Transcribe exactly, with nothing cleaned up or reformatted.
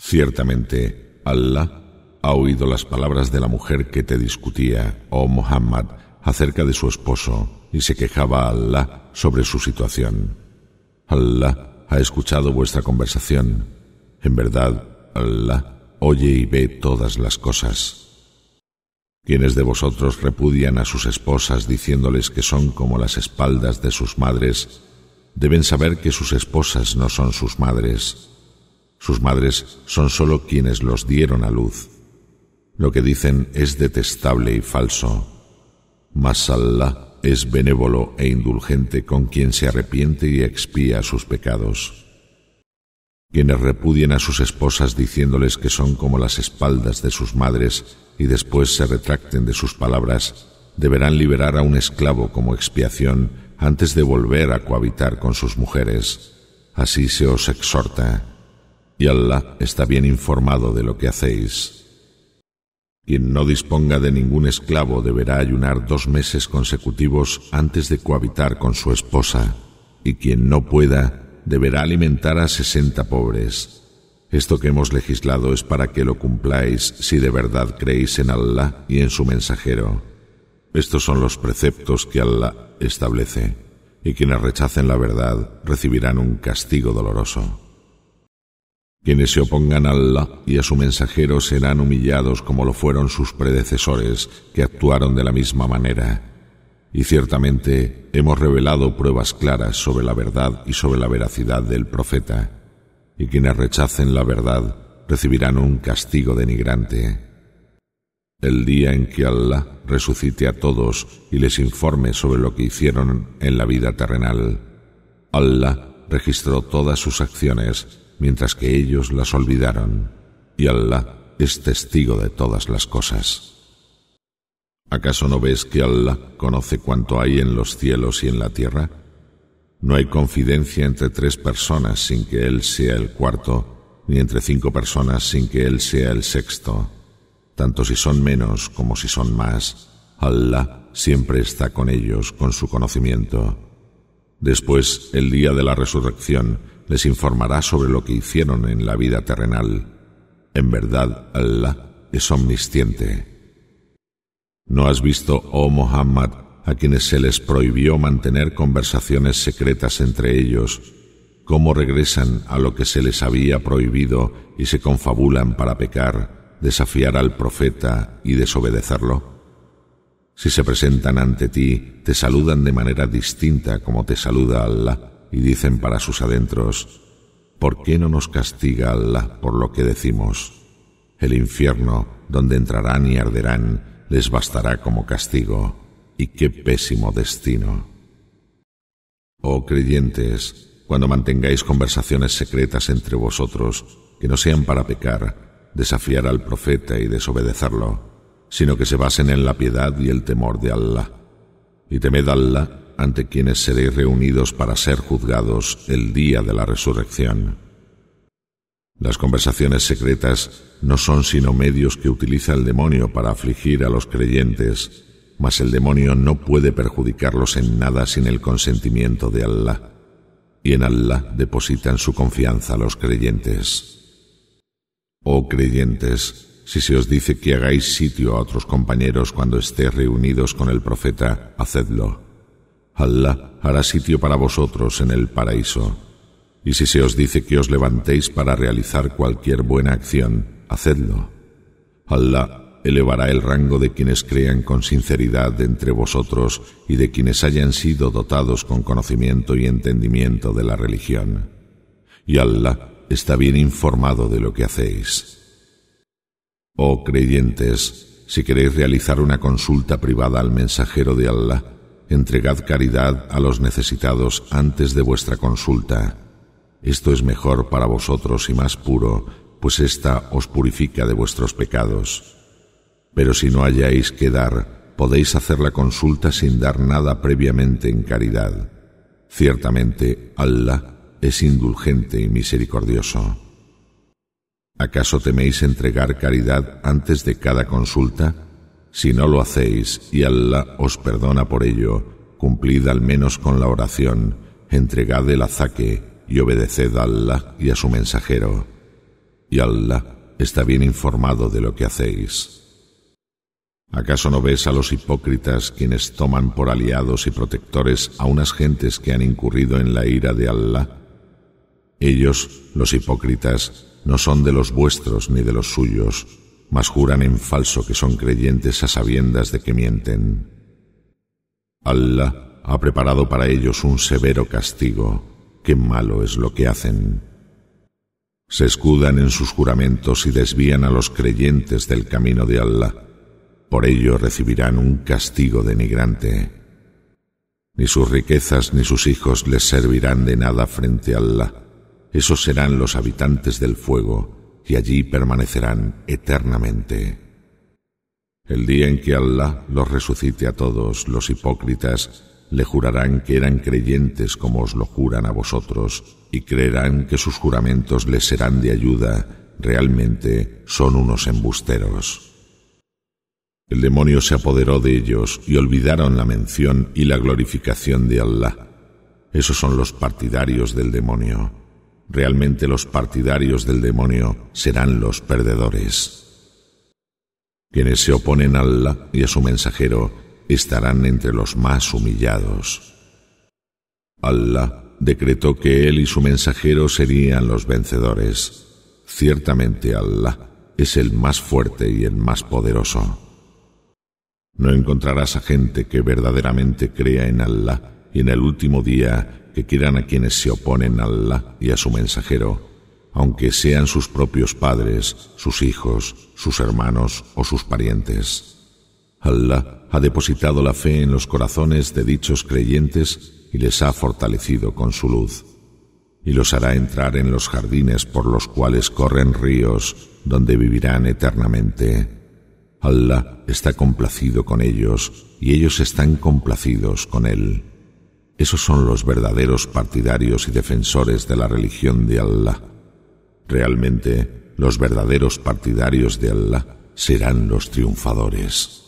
Ciertamente, Allah ha oído las palabras de la mujer que te discutía, oh Muhammad, acerca de su esposo, y se quejaba a Allah sobre su situación. Allah ha escuchado vuestra conversación. En verdad, Allah oye y ve todas las cosas. Quienes de vosotros repudian a sus esposas diciéndoles que son como las espaldas de sus madres, deben saber que sus esposas no son sus madres. Sus madres son sólo quienes los dieron a luz. Lo que dicen es detestable y falso. Mas Allah es benévolo e indulgente con quien se arrepiente y expía sus pecados. Quienes repudien a sus esposas diciéndoles que son como las espaldas de sus madres y después se retracten de sus palabras, deberán liberar a un esclavo como expiación antes de volver a cohabitar con sus mujeres. Así se os exhorta, y Allah está bien informado de lo que hacéis. Quien no disponga de ningún esclavo deberá ayunar dos meses consecutivos antes de cohabitar con su esposa, y quien no pueda deberá alimentar a sesenta pobres. Esto que hemos legislado es para que lo cumpláis si de verdad creéis en Allah y en su mensajero. Estos son los preceptos que Allah establece, y quienes rechacen la verdad recibirán un castigo doloroso. Quienes se opongan a Allah y a su mensajero serán humillados como lo fueron sus predecesores, que actuaron de la misma manera. Y ciertamente hemos revelado pruebas claras sobre la verdad y sobre la veracidad del profeta, y quienes rechacen la verdad recibirán un castigo denigrante. El día en que Allah resucite a todos y les informe sobre lo que hicieron en la vida terrenal, Allah registró todas sus acciones mientras que ellos las olvidaron, y Allah es testigo de todas las cosas. ¿Acaso no ves que Allah conoce cuanto hay en los cielos y en la tierra? No hay confidencia entre tres personas sin que Él sea el cuarto, ni entre cinco personas sin que Él sea el sexto. Tanto si son menos como si son más, Allah siempre está con ellos con su conocimiento. Después, el día de la resurrección, les informará sobre lo que hicieron en la vida terrenal. En verdad, Allah es omnisciente. ¿No has visto, oh Muhammad, a quienes se les prohibió mantener conversaciones secretas entre ellos, cómo regresan a lo que se les había prohibido y se confabulan para pecar, desafiar al profeta y desobedecerlo? Si se presentan ante ti, te saludan de manera distinta como te saluda Allah, y dicen para sus adentros: ¿por qué no nos castiga Allah por lo que decimos? El infierno, donde entrarán y arderán, les bastará como castigo, y qué pésimo destino. Oh creyentes, cuando mantengáis conversaciones secretas entre vosotros, que no sean para pecar, desafiar al profeta y desobedecerlo, sino que se basen en la piedad y el temor de Allah. Y temed a Allah, ante quienes seréis reunidos para ser juzgados el día de la resurrección. Las conversaciones secretas no son sino medios que utiliza el demonio para afligir a los creyentes, mas el demonio no puede perjudicarlos en nada sin el consentimiento de Allah, y en Allah depositan su confianza los creyentes. Oh creyentes, si se os dice que hagáis sitio a otros compañeros cuando estéis reunidos con el profeta, hacedlo. Allah hará sitio para vosotros en el paraíso. Y si se os dice que os levantéis para realizar cualquier buena acción, hacedlo. Allah elevará el rango de quienes crean con sinceridad de entre vosotros y de quienes hayan sido dotados con conocimiento y entendimiento de la religión. Y Allah está bien informado de lo que hacéis. Oh creyentes, si queréis realizar una consulta privada al mensajero de Allah, entregad caridad a los necesitados antes de vuestra consulta. Esto es mejor para vosotros y más puro, pues ésta os purifica de vuestros pecados. Pero si no hayáis que dar, podéis hacer la consulta sin dar nada previamente en caridad. Ciertamente, Allah es indulgente y misericordioso. ¿Acaso teméis entregar caridad antes de cada consulta? Si no lo hacéis y Allah os perdona por ello, cumplid al menos con la oración, entregad el azaque y obedeced a Allah y a su mensajero. y Allah está bien informado de lo que hacéis. ¿Acaso no ves a los hipócritas quienes toman por aliados y protectores a unas gentes que han incurrido en la ira de Allah? Ellos, los hipócritas, no son de los vuestros ni de los suyos, mas juran en falso que son creyentes a sabiendas de que mienten. Allah ha preparado para ellos un severo castigo. Qué malo es lo que hacen. Se escudan en sus juramentos y desvían a los creyentes del camino de Allah. Por ello recibirán un castigo denigrante. Ni sus riquezas ni sus hijos les servirán de nada frente a Allah. Esos serán los habitantes del fuego y allí permanecerán eternamente. El día en que Allah los resucite a todos, los hipócritas le jurarán que eran creyentes como os lo juran a vosotros y creerán que sus juramentos les serán de ayuda. Realmente son unos embusteros. El demonio se apoderó de ellos y olvidaron la mención y la glorificación de Allah. Esos son los partidarios del demonio. Realmente los partidarios del demonio serán los perdedores. Quienes se oponen a Allah y a su mensajero estarán entre los más humillados. Allah decretó que él y su mensajero serían los vencedores. Ciertamente Allah es el más fuerte y el más poderoso. No encontrarás a gente que verdaderamente crea en Allah y en el último día que quieran a quienes se oponen a Allah y a su mensajero, aunque sean sus propios padres, sus hijos, sus hermanos o sus parientes. Allah ha depositado la fe en los corazones de dichos creyentes y les ha fortalecido con su luz, y los hará entrar en los jardines por los cuales corren ríos, donde vivirán eternamente. Allah está complacido con ellos y ellos están complacidos con Él. Esos son los verdaderos partidarios y defensores de la religión de Allah. Realmente, los verdaderos partidarios de Allah serán los triunfadores.